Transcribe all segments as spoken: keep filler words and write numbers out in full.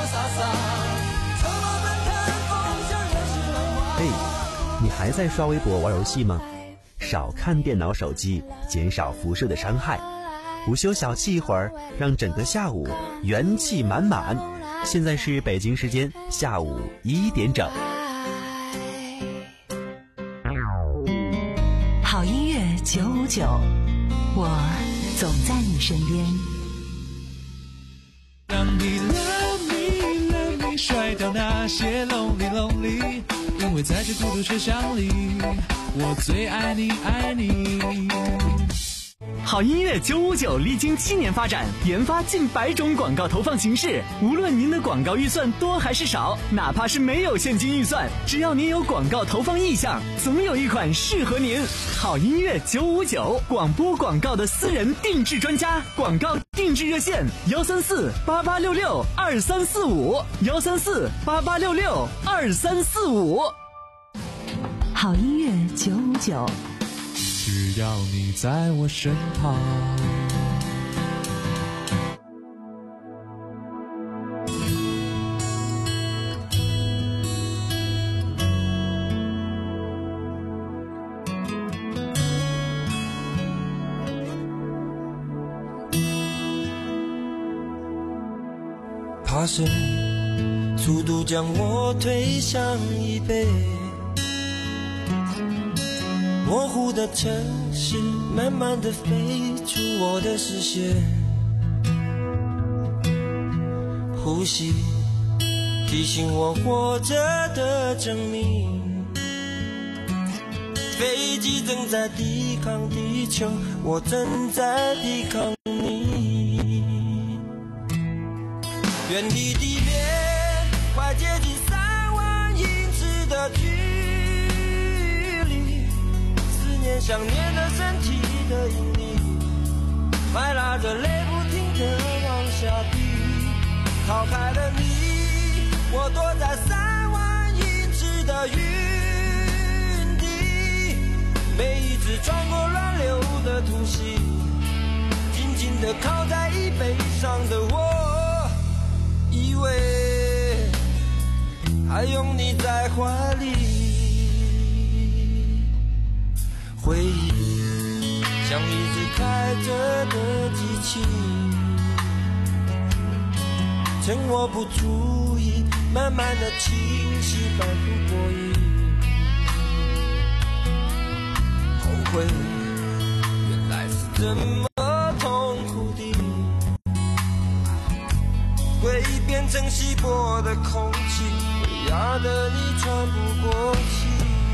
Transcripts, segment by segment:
嘿，你还在刷微博玩游戏吗？少看电脑手机，减少辐射的伤害。午休小憩一会儿，让整个下午元气满满。现在是北京时间下午一点整。 好音乐九五九，我总在你身边。 让你 love me love me 甩掉那些 lonely lonely， 因为在这孤独车厢里，我最爱你爱你。 好音乐九五九历经七年发展，研发近百种广告投放形式。无论您的广告预算多还是少，哪怕是没有现金预算，只要您有广告投放意向，总有一款适合您。好音乐九五九，广播广告的私人定制专家，广告定制热线幺三四八八六六二三四五幺三四八八六六二三四五。 好音乐九五九。 只要你在我身旁。 怕水速度将我推向椅背，模糊的城市慢慢地飞出我的视线，呼吸提醒我活着的证明，飞机正在抵抗地球，我正在抵抗你，远离地面快接近三万英尺的距离，想念的身体的引力，快拉着泪不停地往下滴，逃开了你，我躲在三万英尺的云底，每一次穿过乱流的突袭，紧紧地靠在椅背上的我，以为还拥你在怀里，回忆像一直开着的机器，趁我不注意慢慢的清晰，反复过瘾，后悔原来是这么痛苦的，回忆变成稀薄的空气，会压得你喘不过气，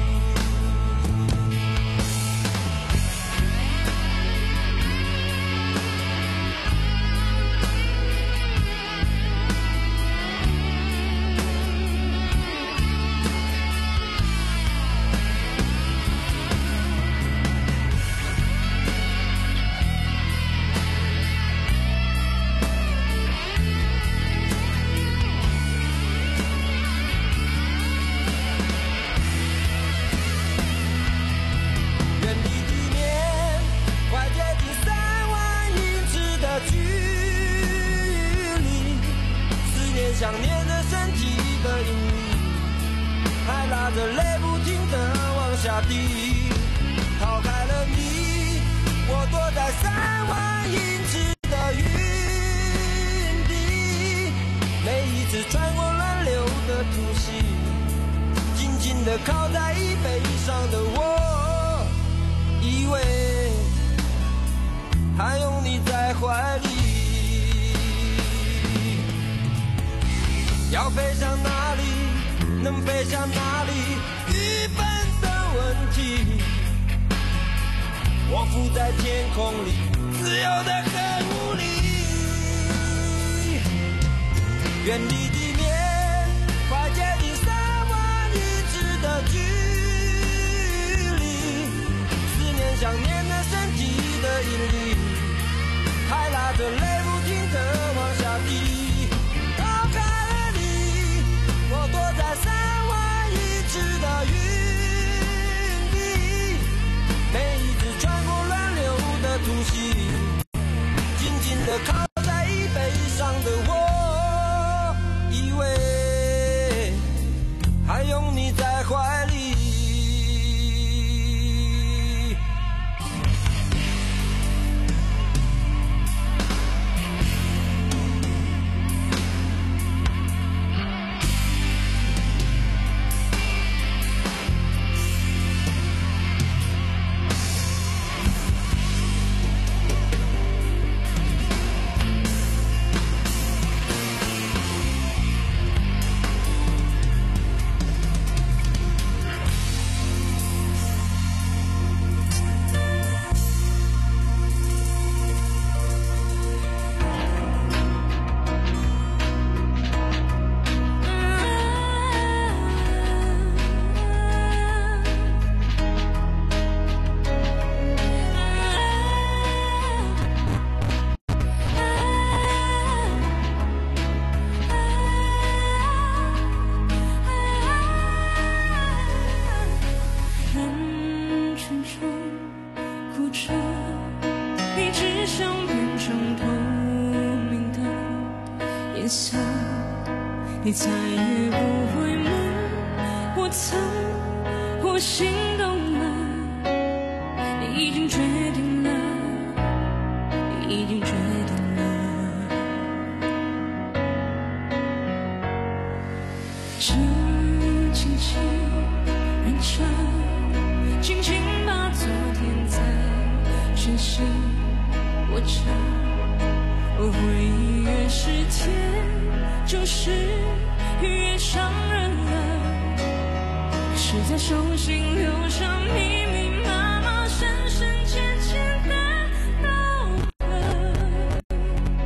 想念的身体的引力，还拉着泪不停地往下滴，逃开了你，我躲在三万英尺的云底，每一次穿过乱流的突袭，紧紧地靠在椅背上的我，以为还拥你在怀里，要飞向哪里，能飞向哪里，愚笨的问题，我浮在天空里，自由得很无力，远离地面快接近三万英尺的距离，思念想念的身体的引力，还拉着泪不停地往下滴，我躲在三万英尺的云底，每一次穿过乱流的突袭，紧紧地靠在椅背上的我，以脸色，你再也不会问我曾或心动了，你已经决定了，你已经决定了。这轻轻认真，轻轻把昨天在身上握着，我回忆越是甜，就是越伤人了，是在手心留下密密麻麻、深深浅浅的刀痕。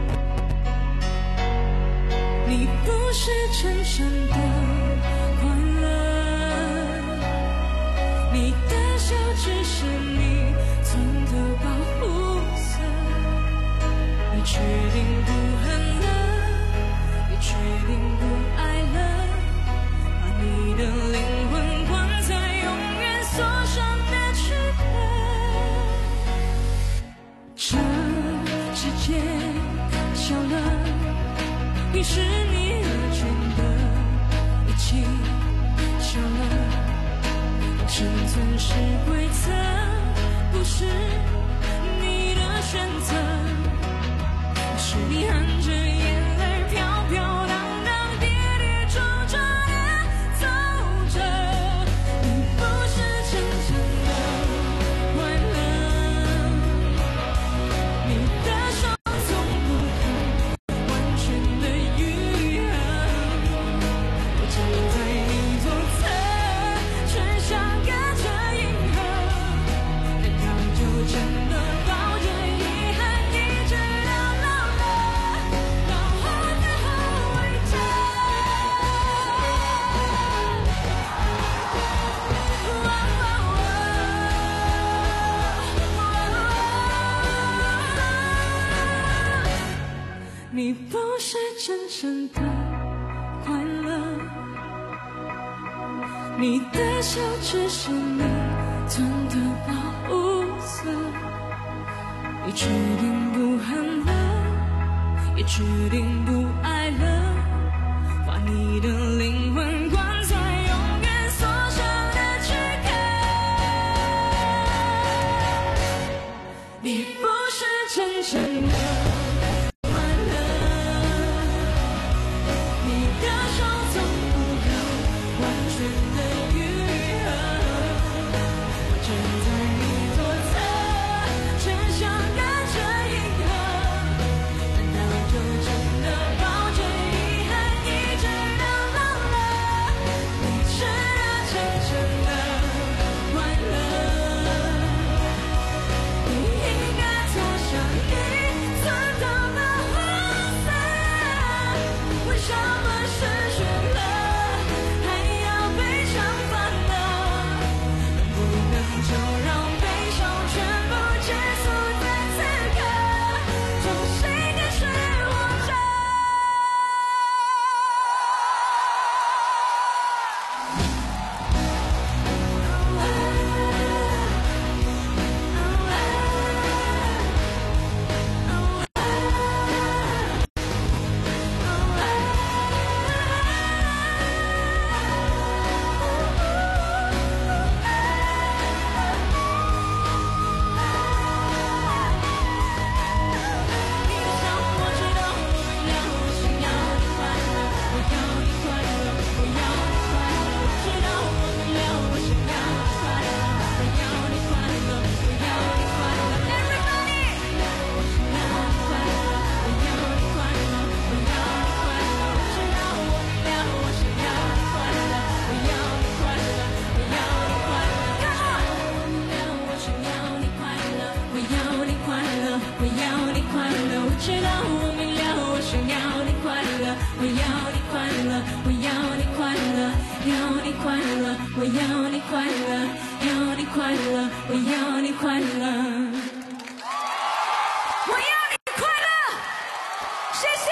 你不是真正的快乐，你的笑只是你存的保护色，你决定不恨了，也决定不爱了，把你的灵魂关在永远锁上的躯壳。这世界小了，于是你而觉得一起小了。生存是规则，不是你的选择，是你含着眼泪飘飘荡荡、跌跌撞撞的走着。你不是真正的快乐，你的手从不肯完全的愈合，我站在你左侧，却像隔着银河，难道就真的抱着遗憾一直到老了，到后最后回家？你不是真正的快乐，你的笑只是你存的保护色，你决定不恨了，也决定不爱了，把你的灵魂关在永远锁上的躯壳。你不是真正的快乐，你的手从不肯完全的愈合，我站在你左侧，却像隔着银河，难道就真的抱着遗憾一直到老了？你值得真正的快乐，你应该坐上你存的保护色。为什么失去了还要悲伤烦恼？能不能就让悲伤全部结束在此刻，重新开始活着？我要你快乐，要你快乐，我要你快乐，我要你快乐，谢谢。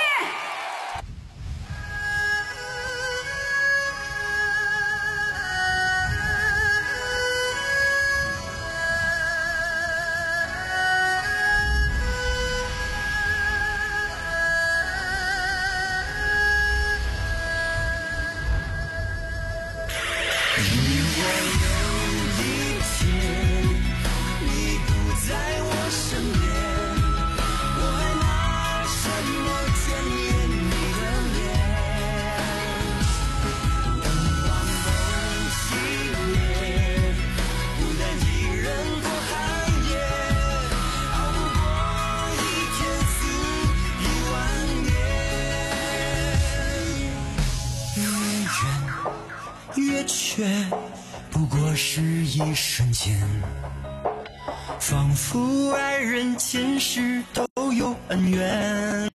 却不过是一瞬间，仿佛爱人前世都有恩怨。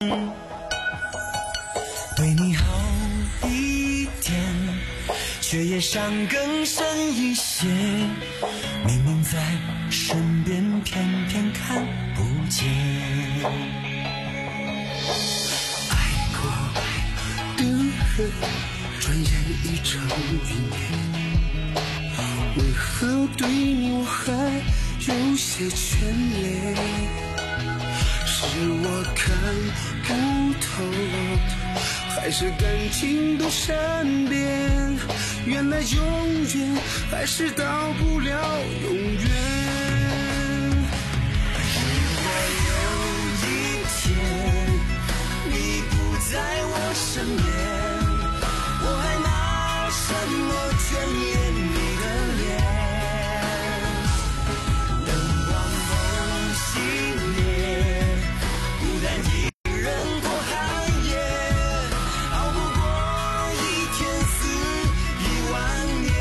对你好一点，却也伤更深一些。明明在身边，偏偏看不见。爱过的人，转眼已成云烟。为何对你我还有些眷恋？是我看不透，还是感情都善变？原来永远还是到不了永远。如果有一天你不在我身边，我还拿什么眷恋你的脸？灯光都熄灭，孤单一人过寒夜，熬不过一天死一万年。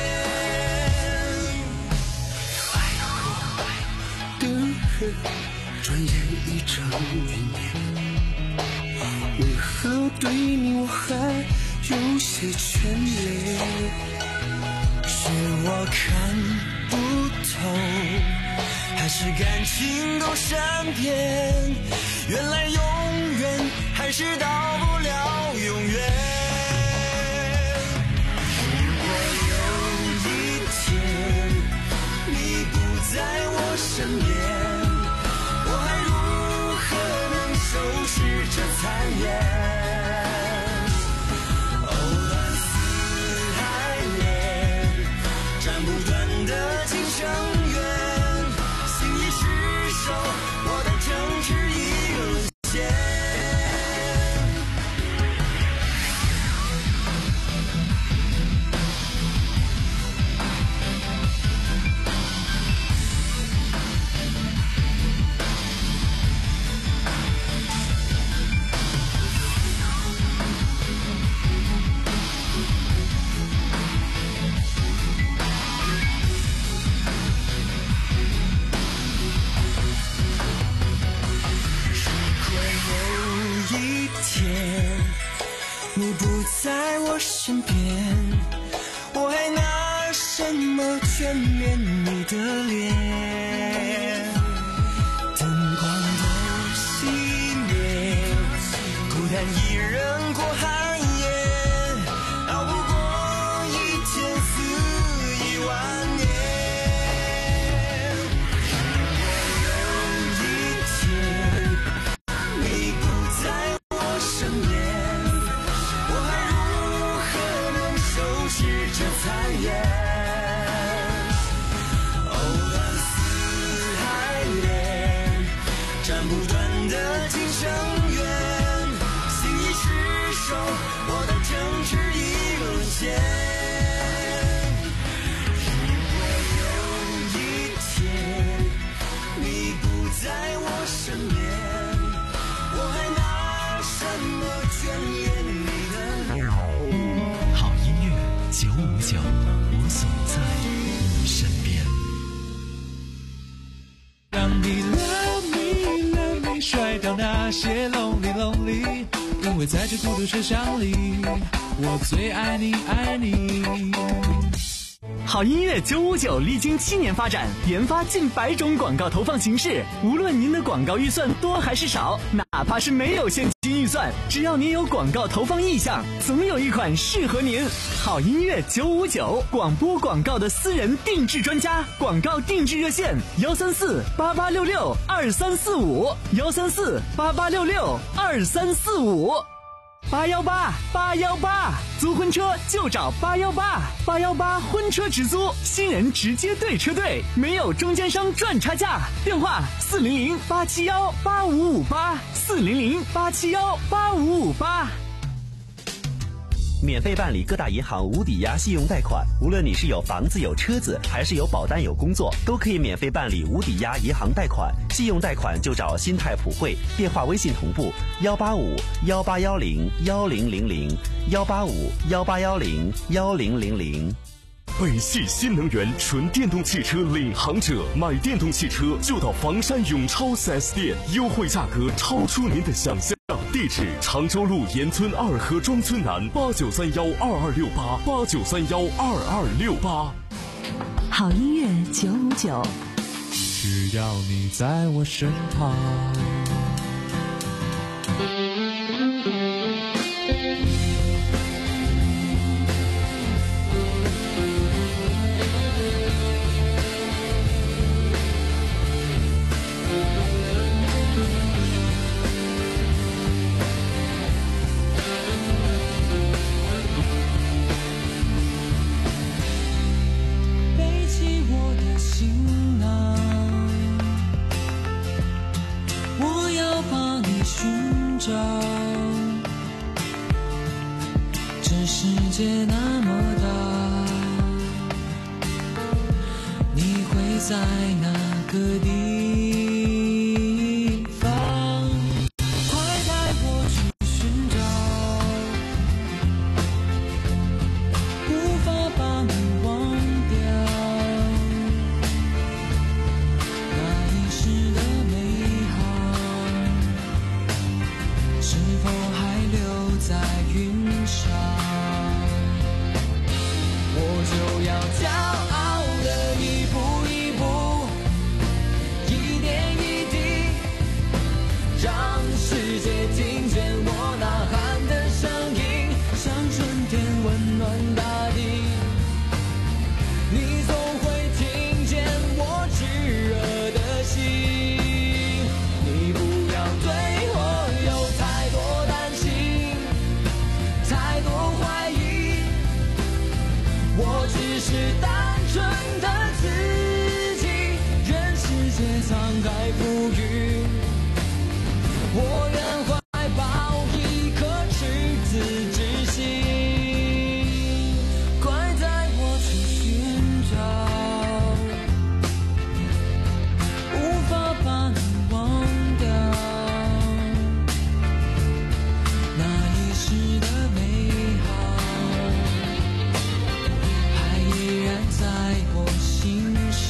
爱过的人，转眼已成云烟。为何对你我还有些眷恋？是我看不透，还是感情都善变？原来永远还是到不了永远。如果有一天你不在我身边，我还如何能收拾这残烟？你不在我身边，我还拿什么眷恋你的脸？灯光都熄灭，孤单一人过寒夜，熬不过一天死一万年。如果有一天你不在我身边，这残烟，藕断丝还连，斩不断的情深渊，心已失守，我的城池已沦陷。如果有一天你不在我身边，我还拿什么眷恋你的脸？ 好音乐九五九，我总在你身边。 让你 love me love me 甩掉那些 lonely lonely， 因为在这孤独车厢里，我最爱你爱你。 好音乐九五九历经七年发展，研发近百种广告投放形式。无论您的广告预算多还是少，哪怕是没有现金预算，只要您有广告投放意向，总有一款适合您。好音乐九五九，广播广告的私人定制专家，广告定制热线幺三四八八六六二三四五幺三四八八六六二三四五。 八幺八八幺八，租婚车就找八幺八八幺八婚车直租，新人直接对车队，没有中间商赚差价。电话四零零八七幺八五五八，四零零八七幺八五五八。 免费办理各大银行无抵押信用贷款，无论你是有房子有车子，还是有保单有工作，都可以免费办理无抵押银行贷款。信用贷款就找新泰普惠，电话微信同步幺八五幺八幺零幺零零零幺八五幺八幺零幺零零零。 北汽新能源纯电动汽车领航者，买电动汽车就到房山永超 四 S 店，优惠价格超出您的想象。地址：常州路沿村二河庄村南，八九三幺二二六八八九三幺二二六八。 好音乐九五九， 只要你在我身旁。 这世界那么大，你会在哪个地方？快带我去寻找，无法把你忘掉，那一时的美好，是否还留在云上？我就要骄傲的一步一步，一点一滴，让世界听见我呐喊的声音，像春天温暖大地。你总会听见我炙热的心，你不要对我有太多担心，太多怀疑，我只是单纯的自己，任世界沧海浮云，我愿怀抱一颗赤子之心，快带我去寻找，无法把你忘掉，那一时的美好还依然在我心上。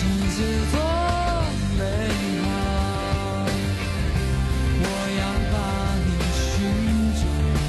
子多美好，我要把你寻找。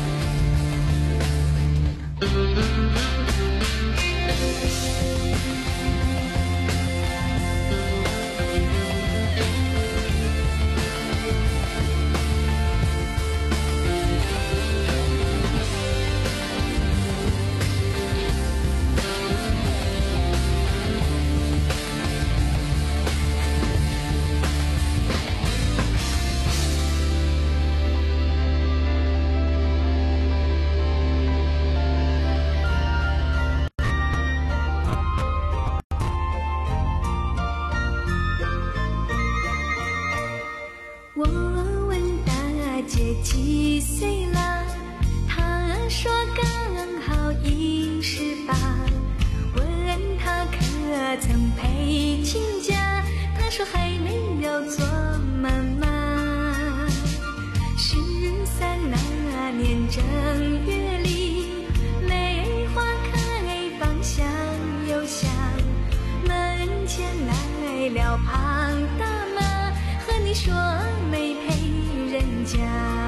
我问大姐几岁了，她说刚好一十八。问她可曾陪亲家，她说还没有做妈妈。十三那年正月里，梅花开芳香又香，门前来了庞大妈，和你说没陪人家。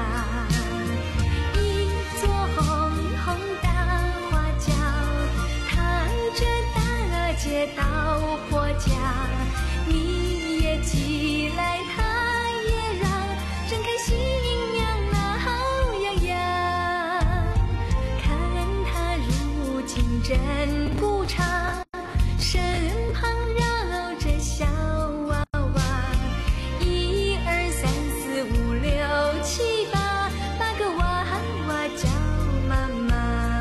一座红红大花轿，抬着大姐到婆家，你也急来她也让，真开心呀那好洋洋。看她如今真不差，身旁绕着小娃娃，一二三四五六七八，八个娃娃叫妈妈。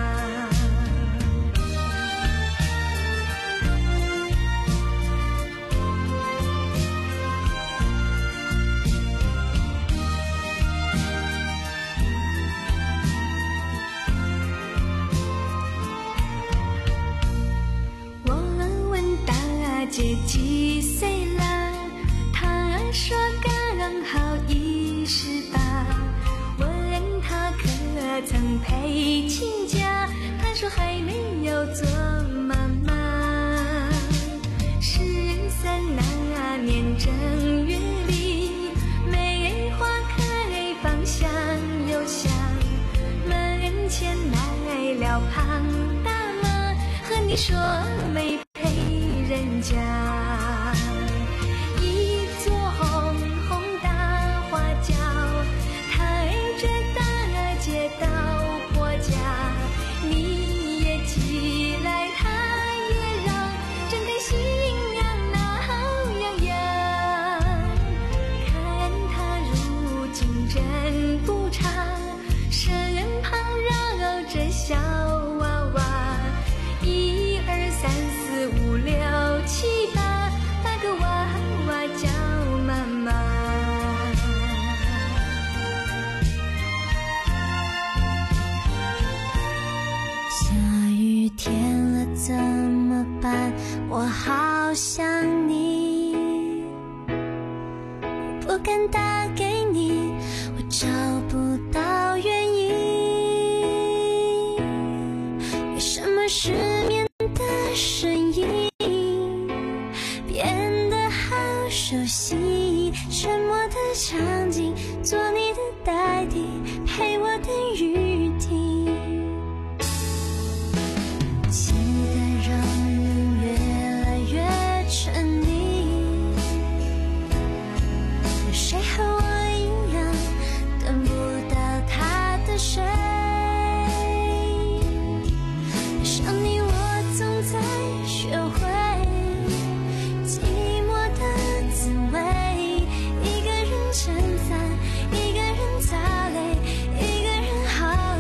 我问大姐几岁了，她说刚好一十八。问她可曾陪亲家，她说还没有做妈妈。十三那年正月里，梅花开芳香又香，门前来了庞大妈，和你说没陪人家。一座红红大花轿，抬着大姐到婆家，你也急来她也让，真开心呀那好洋洋。看她如今真不差，身旁绕着小娃娃，一二三四五六七八，八个娃娃叫妈妈。 下雨天了怎么办？我好想你，我不敢打给你，我找不到原因。为什么失眠的声音变得好熟悉？沉默的场景，做你的代替，陪我等雨停。期待让人越来越沉溺，有谁和我一样等不到他的谁？想你我总在学会寂寞的滋味，一个人撑伞，一个人擦泪，一个人好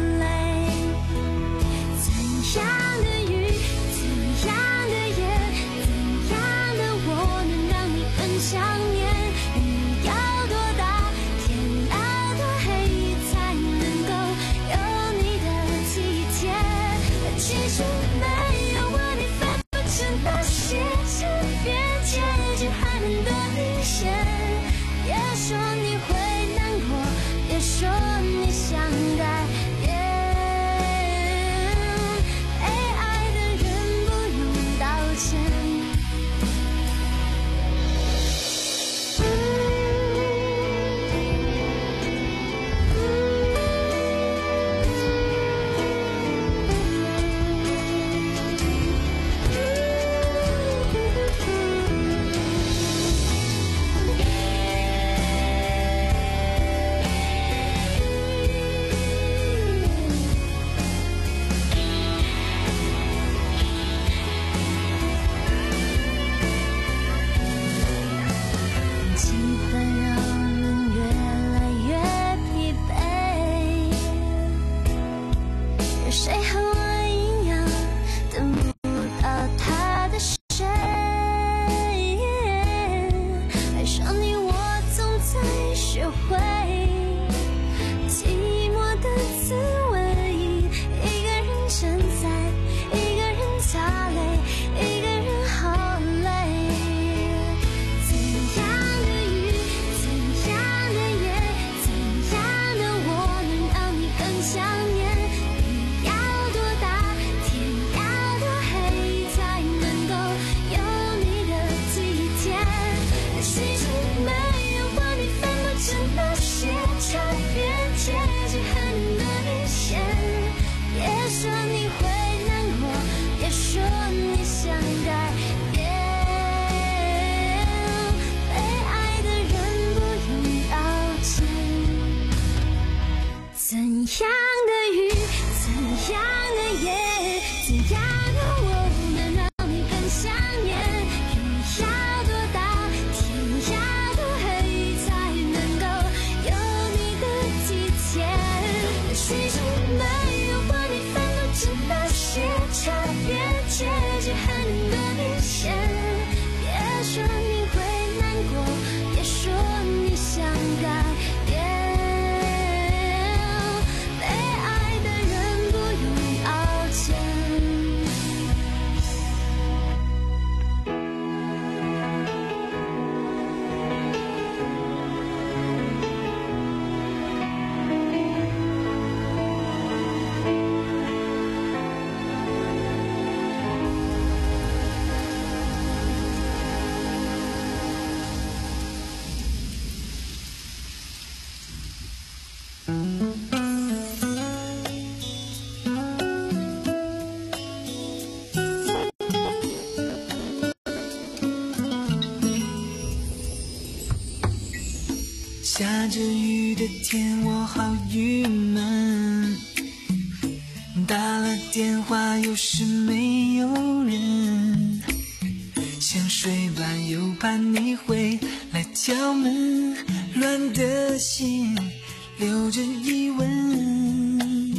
下着雨的天我好郁闷，打了电话又是没有人，想睡吧又怕你会来敲门，乱的心留着疑问，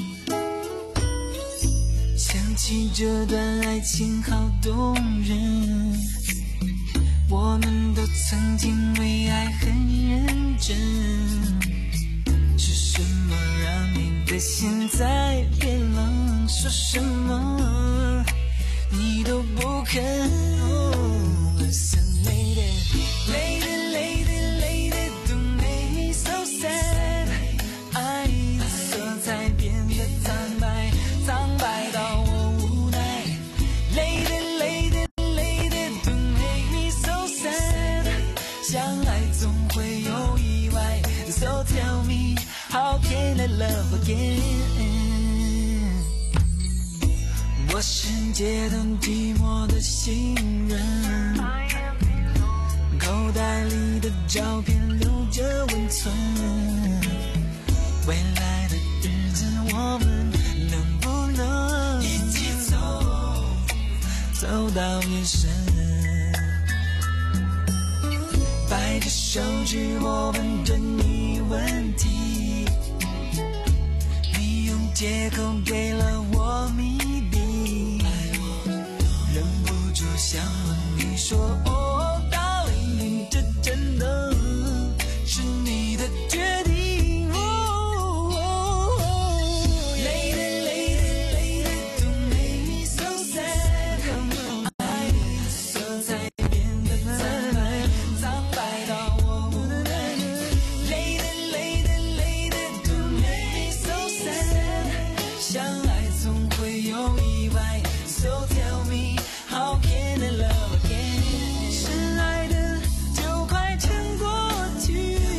想起这段爱情好动人，我们都曾经为爱很认真，是什么让你的心在变冷？说什么你都不肯。Oh, listen, lady, lady, lady, lady, don't make me so sad。爱的色彩变得苍白，苍白到我无奈。Lady, lady, lady, don't make me so sad。相爱总会有意外 ，So tell me how can I love again？我是街头寂寞的行人，口袋里的照片留着温存，未来的日子我们能不能一起走，走到夜深，摆着手指我问着你问题，你用借口给了我谜底，忍不住想问你说，哦，道理这真的是你的决定。哦，Lady, lady, lady, don't make me so sad。爱的色彩变得苍白，苍白到我无奈。Lady, lady, lady, don't make me so sad。相爱总会有意外 ，So tell me how can I love again？ 深爱的就快撑过去，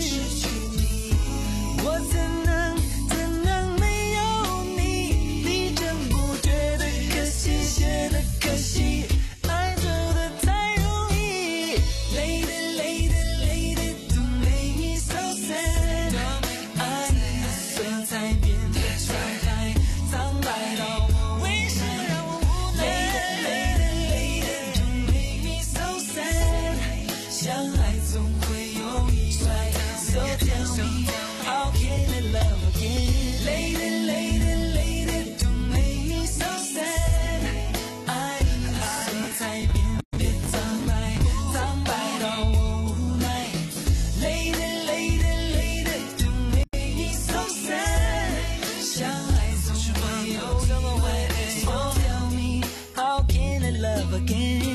我怎能怎能没有你？你真不觉得可惜，写的可惜，爱走的太容易。Lady, lady, lady, don't make me so sad。爱的色彩变得苍白，苍白到我为什么让我无奈？ Lady, lady, don't make me so sad。相爱总会有意外 ，So tell me how can I love again？ Lady, lady, lady, don't make me so sad。爱的色彩变得苍白，苍白到我无奈。Lady, lady, lady, don't make me so sad。相爱总会有意外 ，So tell me how can I love again？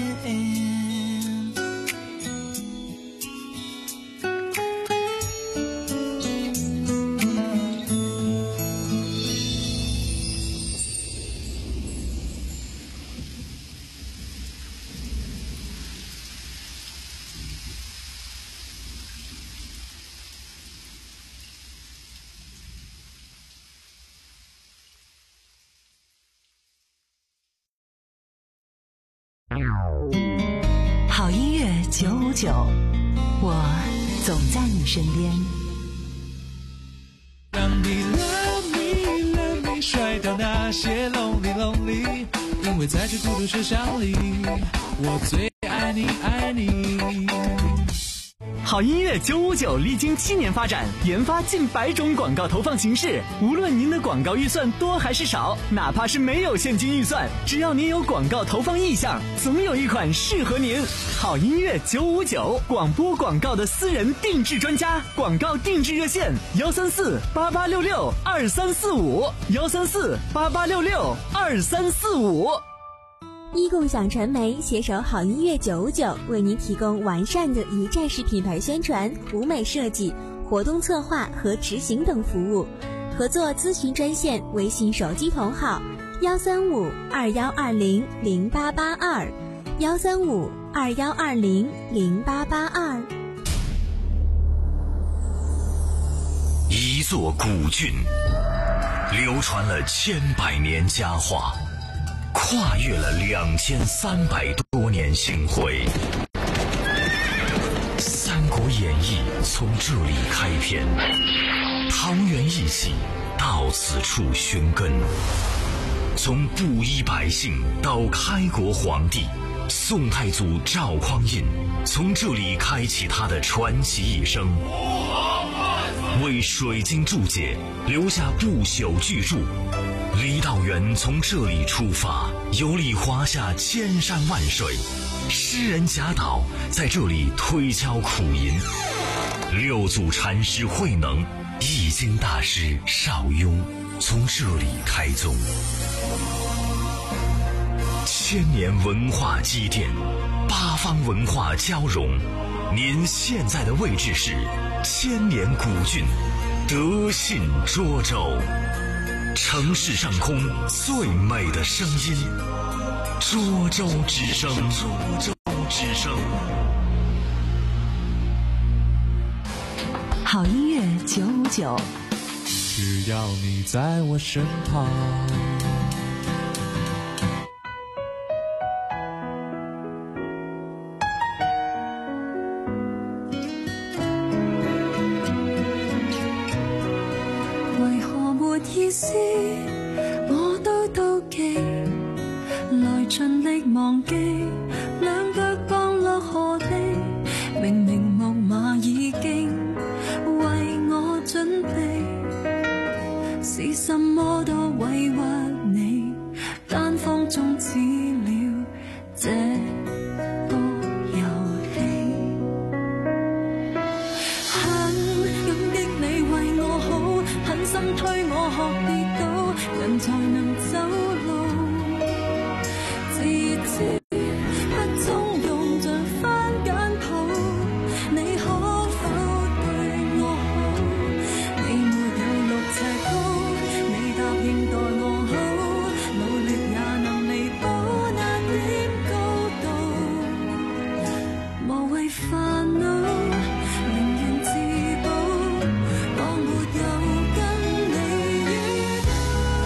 好音乐九五九，我总在你身边。 让你 love me love me 甩掉那些 lonely lonely， 因为在这孤独车厢里，我最爱你爱你。 好音乐九五九历经七年发展，研发近百种广告投放形式。无论您的广告预算多还是少，哪怕是没有现金预算，只要您有广告投放意向，总有一款适合您。好音乐九五九，广播广告的私人定制专家，广告定制热线：幺三四八八六六二三四五，幺三四八八六六二三四五。 一共享传媒携手好音乐九五九，为您提供完善的一站式品牌宣传、舞美设计、活动策划和执行等服务。合作咨询专线：微信手机同号幺三五二幺二零零八八二，幺三五二幺二零零八八二。 一座古郡，流传了千百年佳话。跨越了两千三百多年星辉，三国国演艺从这里开篇，桃园一起到此处寻根。从布衣百姓到开国皇帝，宋太祖赵匡胤从这里开启他的传奇一生，为水晶注解留下不朽巨著。郦道元从这里出发，游历华夏千山万水，诗人贾岛在这里推敲苦吟，六祖禅师慧能、易经大师邵雍从这里开宗。千年文化积淀，八方文化交融。您现在的位置是千年古郡德信涿州，城市上空最美的声音，涿州之声。涿州之声。 好音乐九五九， 只要你在我身旁。 為何沒意思，我都妒忌，來盡力忘記，兩腳降落河地，明明木馬已經為我準備，是什麼都委屈你，單方終止了這個遊戲。很感激你為我好，狠心推我學跌倒，人才能走路。自知不中用像番梘泡，你可否對我好？你沒有六尺高，你答應待我好，努力也能彌補那點高度。無謂煩惱，寧願自保，我沒有跟你遇到。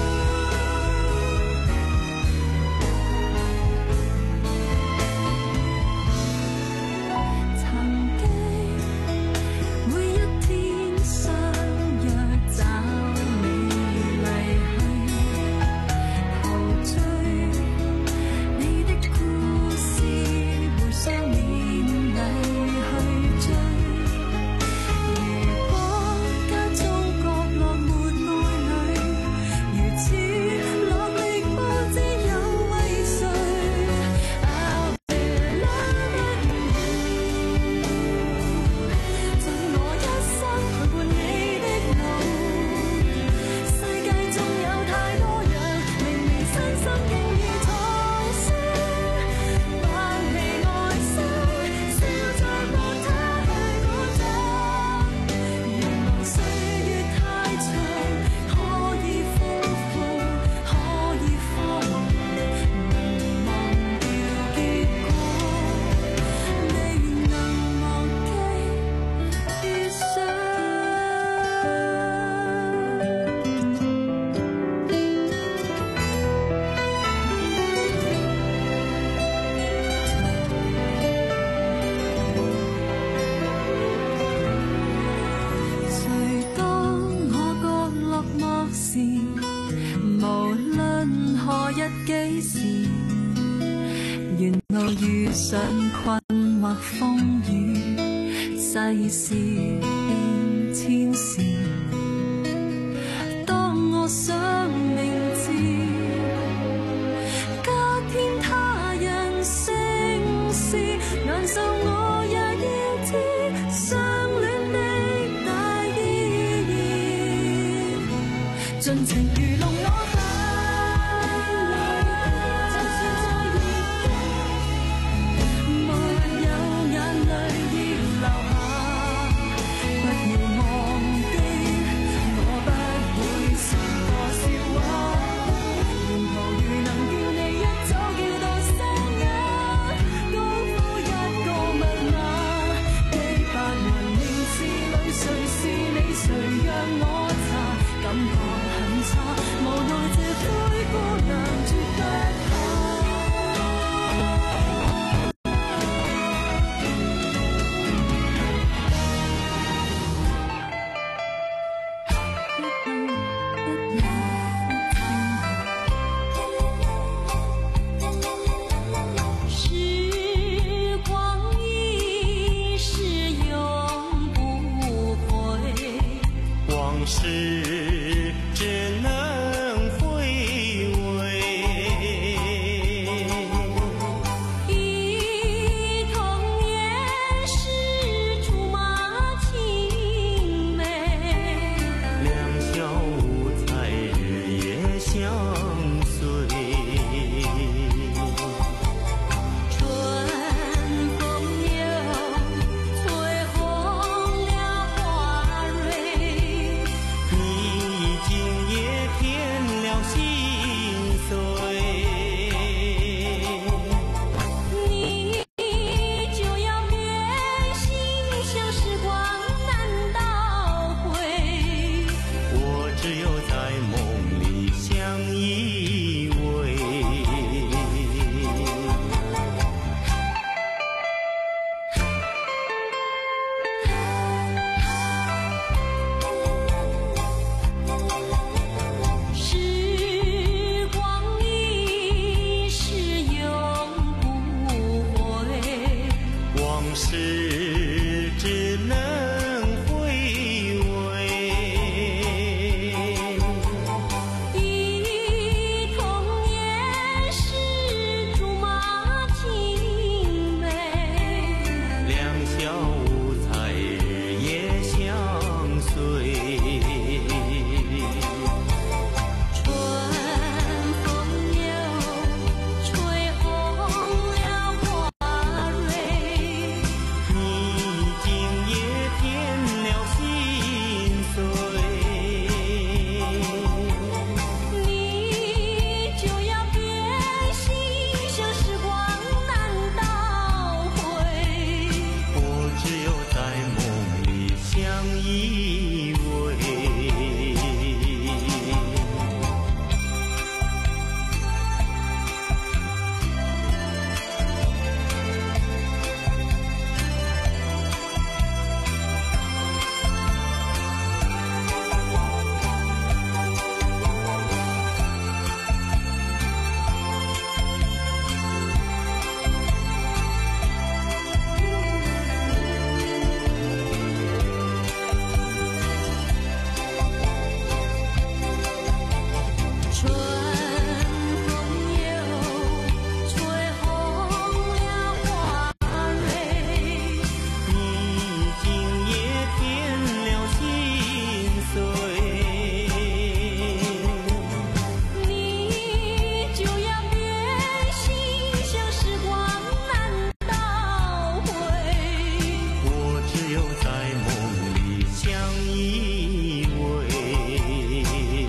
曾經每一天相約找你離去，陶醉你的故事，回想勉勵去追。如果家中角落沒愛侶，如此落力不知有為誰。I'll be loving you，盡我一生陪伴你的路。世界中有太多人，明明身心經已藏書，扮戲愛心，笑着望他去鼓掌。原來歲月太長，可以豐富，可以荒謬，能忘掉結果，未能忘記遇上。誰當我角落漠視，無論何日幾時，沿路遇上困惑風雨，世事變遷時，當我想明智，加添他人姓氏，難受我也要知相戀的大意義，盡情愚弄我吧。就算再熱激，沒有眼淚要流下，不要忘記，我不會是個笑話。沿途如能叫你一早叫到聲音，高呼一個密碼，幾百萬年字裏誰是你，誰讓我查，感覺很差。 事只能回味。 忆童年时竹马青梅， 两小无猜日夜相随。 春风又吹红了花蕊， 你今夜添了心碎。 你就要变心，像时光难倒回。 我只有在梦里相依偎。 时光一逝永不回， 往事只能回味。 忆童年时竹马青梅， 两小无猜日夜相随。 春风又吹红了花蕊， 你今夜添了心碎。 你就要变心，像时光难倒回。 我只有在梦里相依偎。 春风又吹红了花蕊， 你今夜添了心碎。 你就要变心，像时光难倒回。 我只有在梦里相依偎。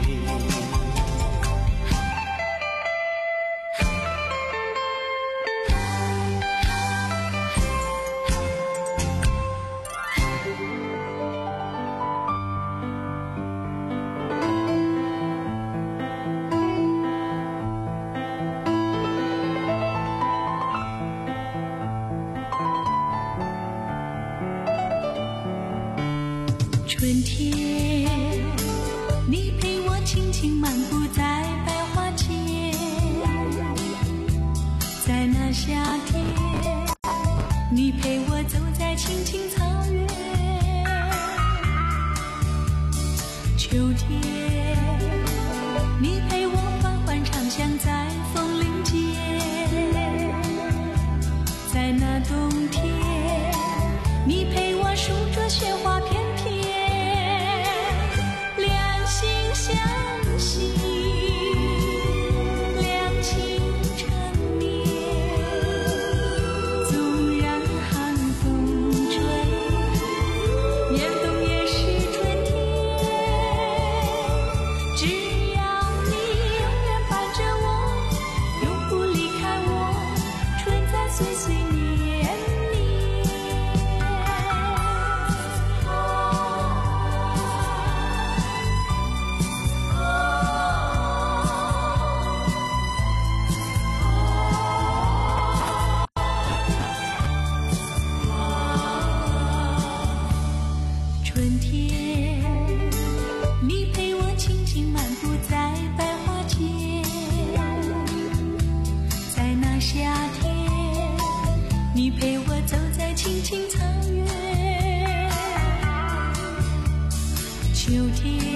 春天，你陪我轻轻漫步在百花间，在那夏天，你陪我走在青青草原。秋天，你陪我缓缓唱响在枫林间，在那冬天，你陪我数着雪花片片，两心相惜，两情缠绵。纵然寒风吹，年冬也是春天。只要你永远伴着我，永不离开我，春在岁岁年年。春天，你陪我轻轻漫步在百花间，在那夏天，你陪我走在青青草原。秋天，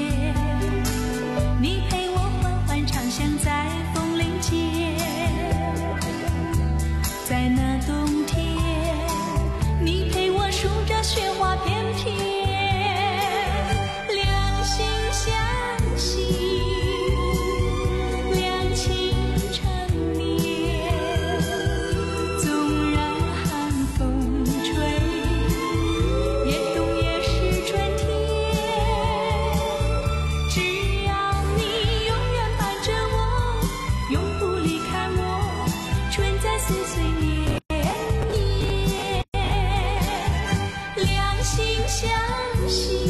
相惜，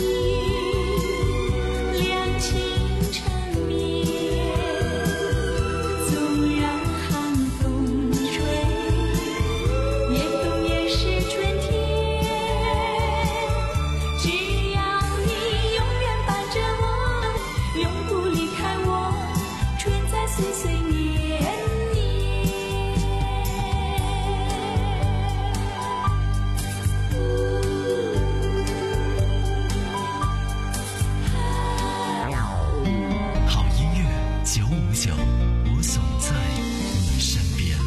两情缠绵。纵然寒风吹，也冬也是春天。只要你永远伴着我，永不离开我，春在岁岁年年。 好音乐九五九，我总在你身边。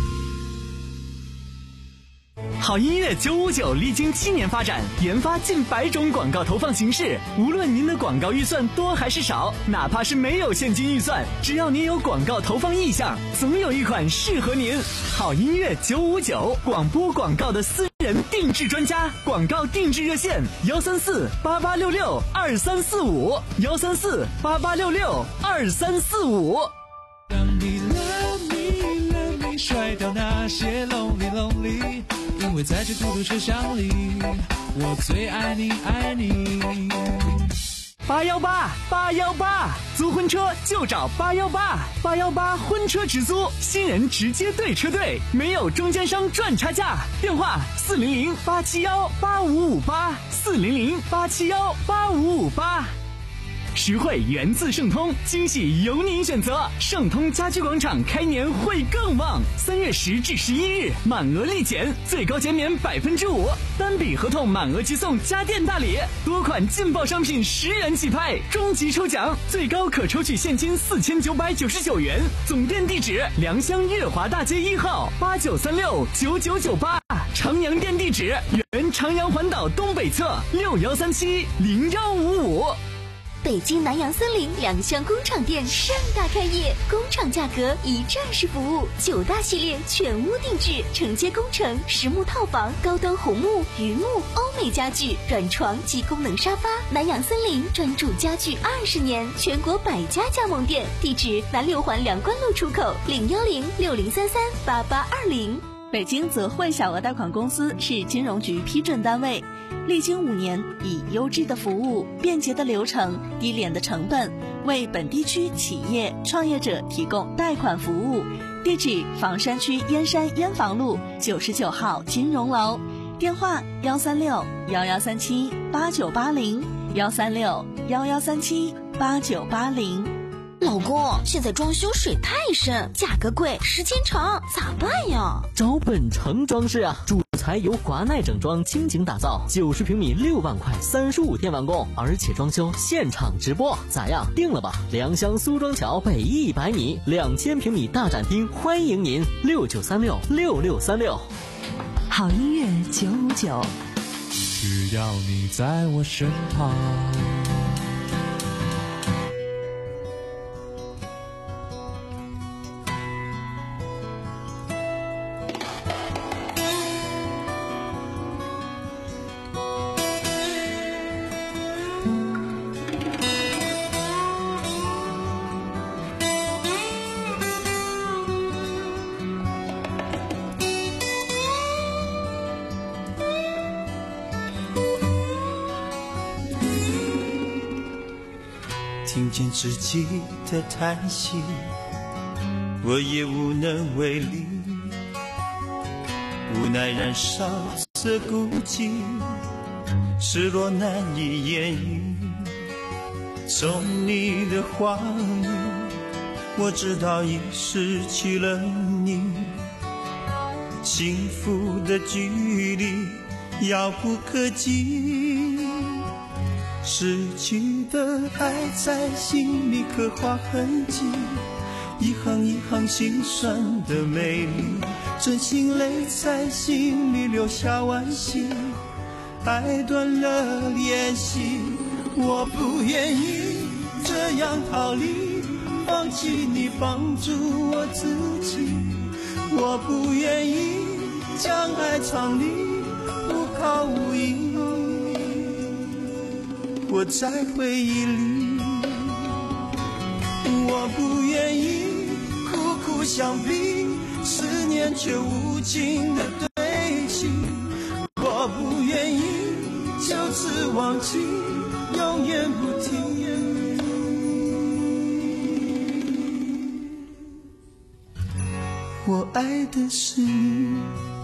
好音乐九五九历经七年发展，研发近百种广告投放形式。无论您的广告预算多还是少，哪怕是没有现金预算，只要您有广告投放意向，总有一款适合您。好音乐九五九，广播广告的私人定制专家，广告定制热线：幺三四八八六六二三四五，幺三四八八六六二三四五。 让你 love me love me 甩掉那些 lonely lonely， 因为在这孤独车厢里，我最爱你爱你。 八幺八八幺八，租婚车就找八幺八，八幺八婚车直租，新人直接对车队，没有中间商赚差价。电话四零零八七幺八五五八，四零零八七幺八五五八。实惠源自盛通，惊喜由您选择。盛通家居广场开年会更旺，三月十至十一日满额立减，最高减免百分之五，单笔合同满额即送家电大礼，多款劲爆商品十元起拍，终极抽奖最高可抽取现金四千九百九十九元。总店地址：良乡月华大街一号八九三六九九九八，长阳店地址：原长阳环岛东北侧六幺三七零幺五五。 北京南阳森林两厢工厂店盛大开业，工厂价格一站式服务，九大系列全屋定制，承接工程、实木套房、高端红木、榆木、欧美家具、软床及功能沙发。南阳森林专注家具二十年，全国百家加盟店，地址南六环梁关路出口，零幺零六零三三八八二零。 北京泽汇小额贷款公司是金融局批准单位，历经五年，以优质的服务、便捷的流程、低廉的成本，为本地区企业创业者提供贷款服务。地址：房山区燕山燕房路九十九号金融楼，电话：幺三六幺幺三七八九八零，幺三六幺幺三七八九八零。 老公，现在装修水太深，价格贵，时间长，咋办呀？ 找本城装饰啊，主材由华奈整装倾情打造，九十平米六万块，三十五天完工，而且装修现场直播，咋样？定了吧？良乡苏庄桥北一百米，两千平米大展厅，欢迎您，六九三六六六三六。 好音乐九五九， 只要你在我身旁。 听见自己的叹息，我也无能为力，无奈燃烧着孤寂，失落难以言喻。从你的话语，我知道已失去了你，幸福的距离遥不可及，失去的爱在心里刻画痕迹，一行一行心酸的美丽，真心泪在心里留下惋惜，爱断了联系，我不愿意这样逃离，放弃你帮助我自己，我不愿意将爱藏匿，无靠无依，我在回忆里，我不愿意苦苦相逼，思念却无情的堆砌，我不愿意就此忘记，永远不停。我爱的是你。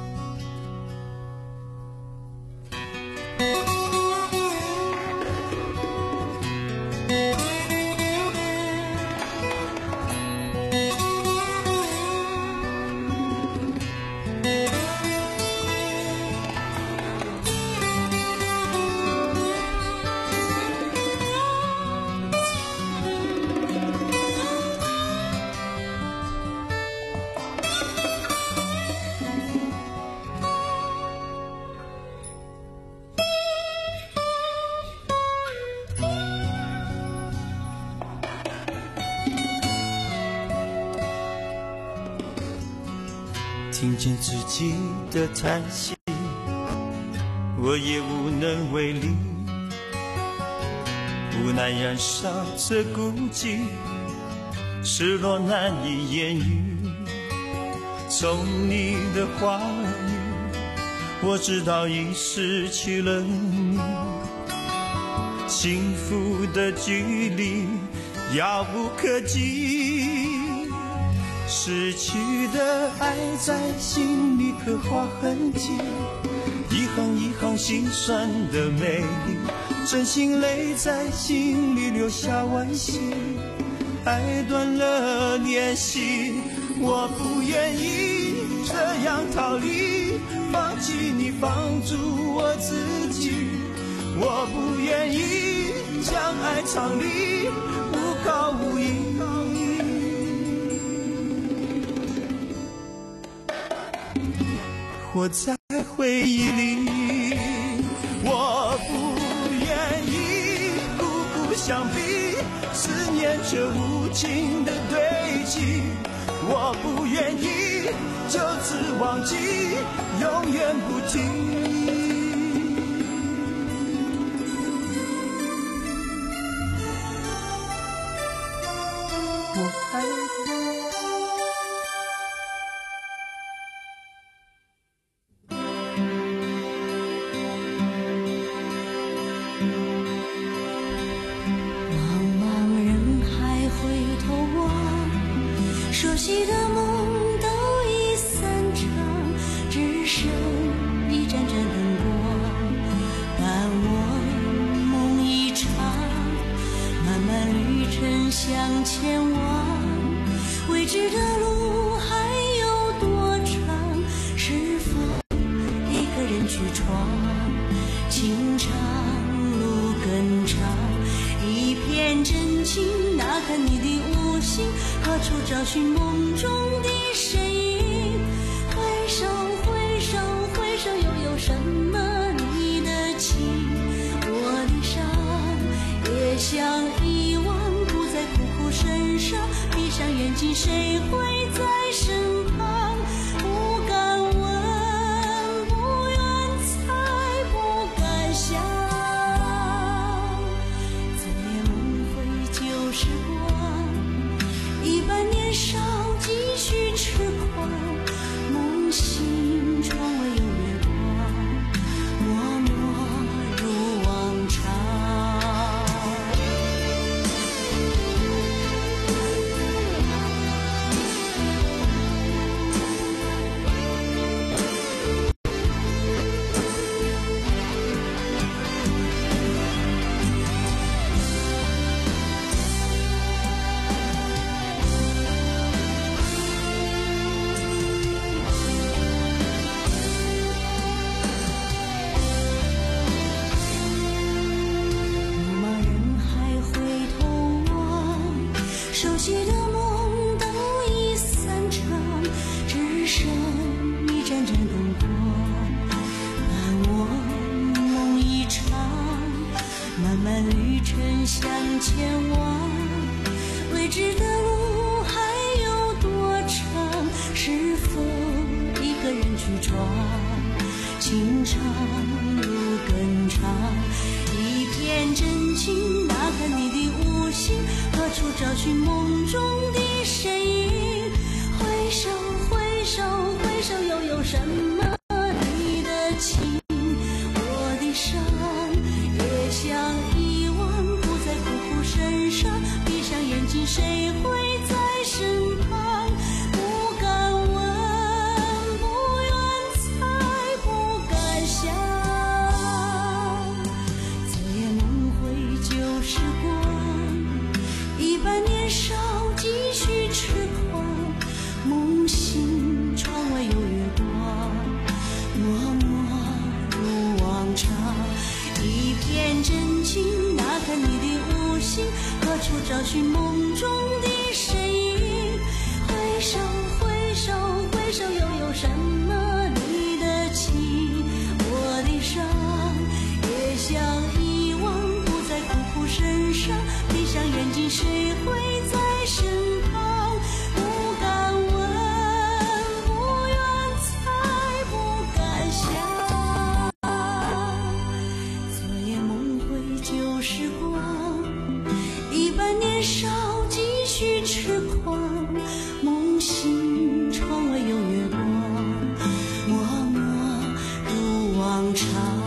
听见自己的叹息，我也无能为力，无奈燃烧着孤寂，失落难以言喻。从你的话语，我知道已失去了你，幸福的距离遥不可及。失去的爱在心里刻划痕迹，一行一行心酸的美丽，真心泪在心里留下惋惜。爱断了联系，我不愿意这样逃离，放弃你，放逐我自己。我不愿意将爱藏匿，无靠无依。活在回忆里，我不愿意孤孤相逼，思念却无情的堆积。我不愿意就此忘记，永远不停。我爱熟悉的梦都已散场，只剩一盏盏灯光伴我梦一场。漫漫旅程向前往，未知的路还有多长？是否一个人去闯？情长路更长，一片真情，哪看你的无心？何处找寻梦中的身影？回首回首回首，又有什么你的情？我的伤也想遗忘，不再苦苦神伤。闭上眼睛，谁会在身旁？不敢问，不愿猜，不敢想。怎念梦回旧时光，一般年少继续痴狂，梦醒窗外有月光，默默如往常。熟悉的梦都已散场，只剩一盏盏灯光伴我梦一场。漫漫旅程向前往，未知的路还有多长？是否一个人去闯？情长路更长，一片真情，哪看你的无心？何处找寻梦中的身影？回首回首回首，又有什么你的情？我的伤也看你的无心，何处找寻梦中的身影？回首回首回首，又有什么你的情？我的伤也想遗忘，不再苦苦神伤，闭上眼睛，谁会在身旁？不敢问，不愿猜，不敢想。昨夜梦回旧时光，一般年少继续痴狂。梦醒窗外有月光，默默如往常。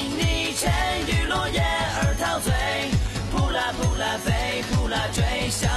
追想